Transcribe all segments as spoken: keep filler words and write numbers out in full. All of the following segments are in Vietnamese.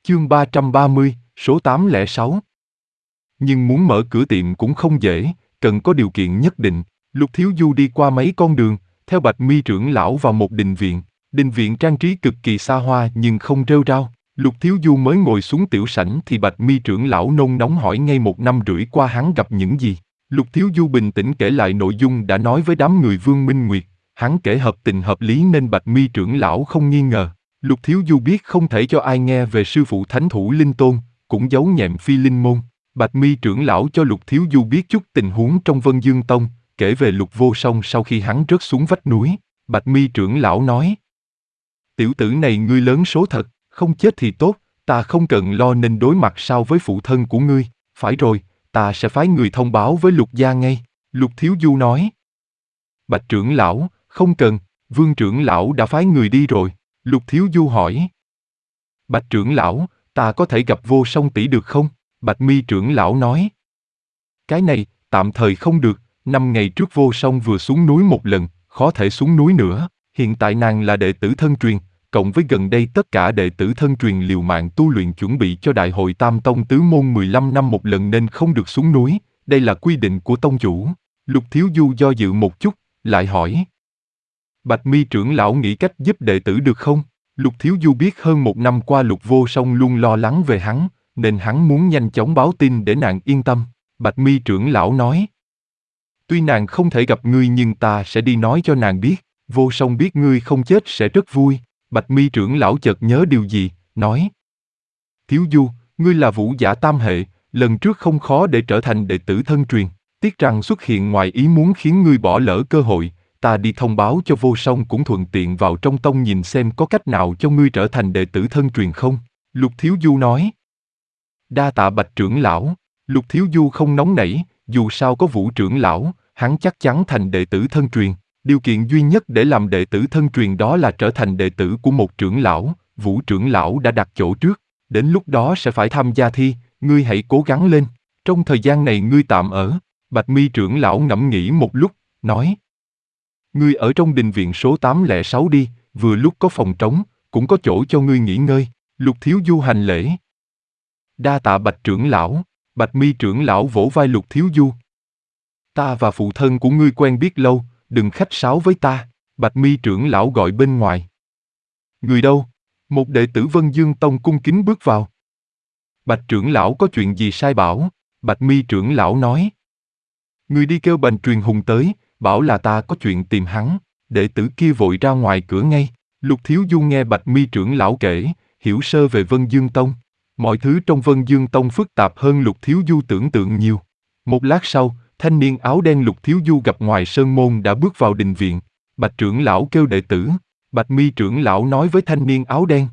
Chương ba trăm ba mươi, số tám không sáu. Nhưng muốn mở cửa tiệm cũng không dễ, cần có điều kiện nhất định. Lục Thiếu Du đi qua mấy con đường, theo Bạch Mi trưởng lão vào một đình viện. Đình viện trang trí cực kỳ xa hoa nhưng không rêu rao. Lục Thiếu Du mới ngồi xuống tiểu sảnh thì Bạch Mi trưởng lão nôn nóng hỏi ngay một năm rưỡi qua hắn gặp những gì. Lục Thiếu Du bình tĩnh kể lại nội dung đã nói với đám người Vương Minh Nguyệt. Hắn kể hợp tình hợp lý nên Bạch Mi trưởng lão không nghi ngờ. Lục Thiếu Du biết không thể cho ai nghe về sư phụ Thánh Thủ Linh Tôn, cũng giấu nhẹm Phi Linh Môn. Bạch Mi trưởng lão cho Lục Thiếu Du biết chút tình huống trong Vân Dương Tông, kể về Lục Vô Song sau khi hắn rớt xuống vách núi. Bạch Mi trưởng lão nói: tiểu tử này ngươi lớn số thật, không chết thì tốt, ta không cần lo nên đối mặt sao với phụ thân của ngươi. Phải rồi, ta sẽ phái người thông báo với Lục gia ngay. Lục Thiếu Du nói. Bạch trưởng lão, không cần, Vương trưởng lão đã phái người đi rồi. Lục Thiếu Du hỏi. Bạch trưởng lão, ta có thể gặp Vô Song tỷ được không? Bạch Mi trưởng lão nói. Cái này, tạm thời không được, năm ngày trước Vô Song vừa xuống núi một lần, khó thể xuống núi nữa. Hiện tại nàng là đệ tử thân truyền, cộng với gần đây tất cả đệ tử thân truyền liều mạng tu luyện chuẩn bị cho đại hội Tam Tông tứ môn mười lăm năm một lần nên không được xuống núi, đây là quy định của tông chủ. Lục Thiếu Du do dự một chút, lại hỏi. Bạch Mi trưởng lão nghĩ cách giúp đệ tử được không? Lục Thiếu Du biết hơn một năm qua Lục Vô Song luôn lo lắng về hắn, nên hắn muốn nhanh chóng báo tin để nàng yên tâm. Bạch Mi trưởng lão nói. Tuy nàng không thể gặp ngươi nhưng ta sẽ đi nói cho nàng biết, Vô Song biết ngươi không chết sẽ rất vui. Bạch Mi trưởng lão chợt nhớ điều gì, nói. Thiếu Du, ngươi là vũ giả tam hệ, lần trước không khó để trở thành đệ tử thân truyền, tiếc rằng xuất hiện ngoài ý muốn khiến ngươi bỏ lỡ cơ hội. Ta đi thông báo cho Vô Song cũng thuận tiện vào trong tông nhìn xem có cách nào cho ngươi trở thành đệ tử thân truyền không? Lục Thiếu Du nói. Đa tạ Bạch trưởng lão. Lục Thiếu Du không nóng nảy, dù sao có Vũ trưởng lão, hắn chắc chắn thành đệ tử thân truyền. Điều kiện duy nhất để làm đệ tử thân truyền đó là trở thành đệ tử của một trưởng lão. Vũ trưởng lão đã đặt chỗ trước, đến lúc đó sẽ phải tham gia thi, ngươi hãy cố gắng lên. Trong thời gian này ngươi tạm ở. Bạch Mi trưởng lão ngẫm nghĩ một lúc, nói. Ngươi ở trong đình viện số tám không sáu đi, vừa lúc có phòng trống, cũng có chỗ cho ngươi nghỉ ngơi. Lục Thiếu Du hành lễ. Đa tạ Bạch trưởng lão. Bạch Mi trưởng lão vỗ vai Lục Thiếu Du. Ta và phụ thân của ngươi quen biết lâu, đừng khách sáo với ta. Bạch Mi trưởng lão gọi bên ngoài. Người đâu? Một đệ tử Vân Dương Tông cung kính bước vào. Bạch trưởng lão có chuyện gì sai bảo? Bạch Mi trưởng lão nói. Người đi kêu Bành Truyền Hùng tới, bảo là ta có chuyện tìm hắn. Đệ tử kia vội ra ngoài cửa ngay. Lục Thiếu Du nghe Bạch Mi trưởng lão kể, hiểu sơ về Vân Dương Tông. Mọi thứ trong Vân Dương Tông phức tạp hơn Lục Thiếu Du tưởng tượng nhiều. Một lát sau, thanh niên áo đen Lục Thiếu Du gặp ngoài sơn môn đã bước vào đình viện. Bạch trưởng lão kêu đệ tử. Bạch Mi trưởng lão nói với thanh niên áo đen.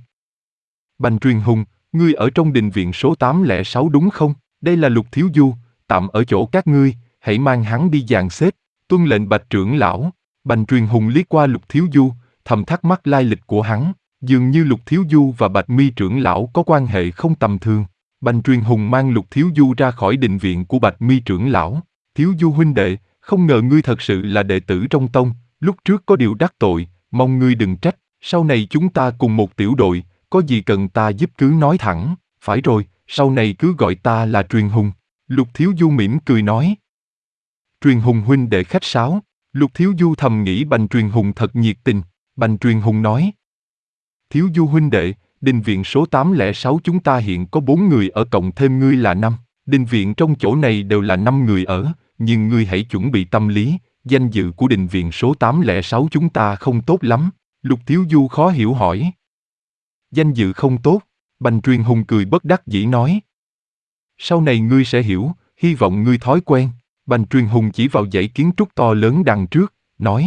Bành Truyền Hùng, ngươi ở trong đình viện số tám không sáu đúng không? Đây là Lục Thiếu Du, tạm ở chỗ các ngươi, hãy mang hắn đi dàn xếp. Tuân lệnh Bạch trưởng lão. Bành Truyền Hùng liếc qua Lục Thiếu Du, thầm thắc mắc lai lịch của hắn. Dường như Lục Thiếu Du và Bạch Mi trưởng lão có quan hệ không tầm thường. Bành Truyền Hùng mang Lục Thiếu Du ra khỏi đình viện của Bạch Mi trưởng lão. Thiếu Du huynh đệ, không ngờ ngươi thật sự là đệ tử trong tông, lúc trước có điều đắc tội, mong ngươi đừng trách, sau này chúng ta cùng một tiểu đội, có gì cần ta giúp cứ nói thẳng, phải rồi, sau này cứ gọi ta là Truyền Hùng. Lục Thiếu Du mỉm cười nói. Truyền Hùng huynh đệ khách sáo. Lục Thiếu Du thầm nghĩ Bành Truyền Hùng thật nhiệt tình. Bành Truyền Hùng nói. Thiếu Du huynh đệ, đình viện số tám không sáu chúng ta hiện có bốn người ở cộng thêm ngươi là năm. Đình viện trong chỗ này đều là năm người ở, nhưng ngươi hãy chuẩn bị tâm lý, danh dự của đình viện số tám không sáu chúng ta không tốt lắm. Lục Thiếu Du khó hiểu hỏi. Danh dự không tốt? Bành Truyền Hùng cười bất đắc dĩ nói. Sau này ngươi sẽ hiểu, hy vọng ngươi thói quen. Bành Truyền Hùng chỉ vào dãy kiến trúc to lớn đằng trước, nói.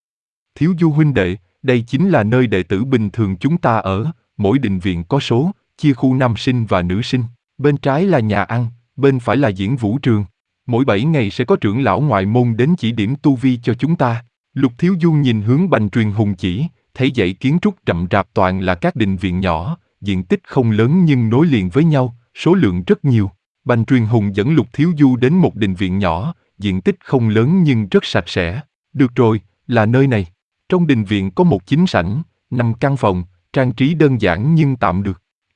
Thiếu Du huynh đệ, đây chính là nơi đệ tử bình thường chúng ta ở, mỗi đình viện có số, chia khu nam sinh và nữ sinh. Bên trái là nhà ăn, bên phải là diễn vũ trường. Mỗi bảy ngày sẽ có trưởng lão ngoại môn đến chỉ điểm tu vi cho chúng ta. Lục Thiếu Du nhìn hướng Bành Truyền Hùng chỉ, thấy dãy kiến trúc rậm rạp toàn là các đình viện nhỏ, diện tích không lớn nhưng nối liền với nhau, số lượng rất nhiều. Bành Truyền Hùng dẫn Lục Thiếu Du đến một đình viện nhỏ, diện tích không lớn nhưng rất sạch sẽ. Được rồi, là nơi này. Trong đình viện có một chính sảnh, năm căn phòng, trang trí đơn giản nhưng tạm được.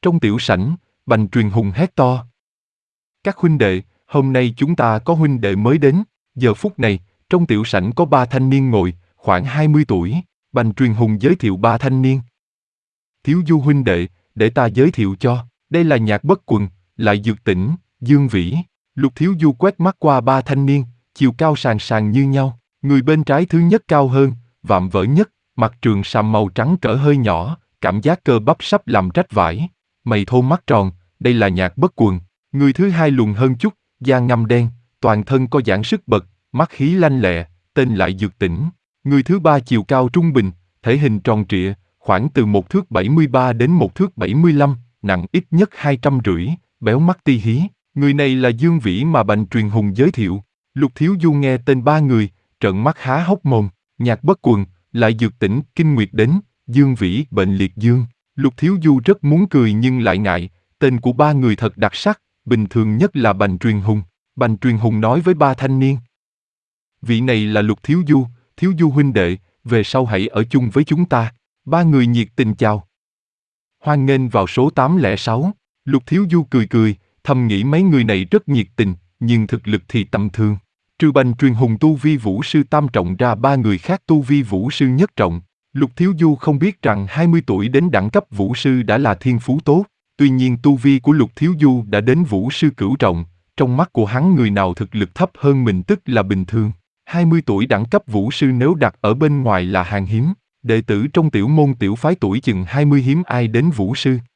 Trong tiểu sảnh, Bành Truyền Hùng hét to. Các huynh đệ, hôm nay chúng ta có huynh đệ mới đến. Giờ phút này, trong tiểu sảnh có ba thanh niên ngồi, khoảng hai mươi tuổi. Bành Truyền Hùng giới thiệu ba thanh niên. Thiếu Du huynh đệ, để ta giới thiệu cho. Đây là Nhạc Bất Quần, Lại Dược Tĩnh, Dương Vĩ. Lục Thiếu Du quét mắt qua ba thanh niên, chiều cao sàn sàn như nhau. Người bên trái thứ nhất cao hơn, vạm vỡ nhất, mặc trường sam màu trắng cỡ hơi nhỏ, cảm giác cơ bắp sắp làm rách vải. Mày thô mắt tròn, đây là Nhạc Bất Quần. Người thứ hai lùn hơn chút, da ngăm đen, toàn thân có dáng sức bật, mắt khí lanh lẹ, tên Lại Dược Tĩnh. Người thứ ba chiều cao trung bình, thể hình tròn trịa, khoảng từ một thước bảy mươi ba đến một thước bảy mươi lăm, nặng ít nhất hai trăm rưỡi, béo mắt ti hí. Người này là Dương Vĩ mà Bành Truyền Hùng giới thiệu. Lục Thiếu Du nghe tên ba người, trợn mắt há hốc mồm. Nhạc Bất Quần, Lại Dược Tĩnh, kinh nguyệt đến, Dương Vĩ, bệnh liệt dương. Lục Thiếu Du rất muốn cười nhưng lại ngại, tên của ba người thật đặc sắc, bình thường nhất là Bành Truyền Hùng. Bành Truyền Hùng nói với ba thanh niên. Vị này là Lục Thiếu Du, Thiếu Du huynh đệ, về sau hãy ở chung với chúng ta. Ba người nhiệt tình chào. Hoan nghênh vào số tám không sáu. Lục Thiếu Du cười cười, thầm nghĩ mấy người này rất nhiệt tình, nhưng thực lực thì tầm thường. Trừ Bành Truyền Hùng tu vi vũ sư tam trọng ra, ba người khác tu vi vũ sư nhất trọng. Lục Thiếu Du không biết rằng hai mươi tuổi đến đẳng cấp vũ sư đã là thiên phú tốt. Tuy nhiên tu vi của Lục Thiếu Du đã đến vũ sư cửu trọng, trong mắt của hắn người nào thực lực thấp hơn mình tức là bình thường. hai mươi tuổi đẳng cấp vũ sư nếu đặt ở bên ngoài là hàng hiếm. Đệ tử trong tiểu môn tiểu phái tuổi chừng hai mươi hiếm ai đến vũ sư.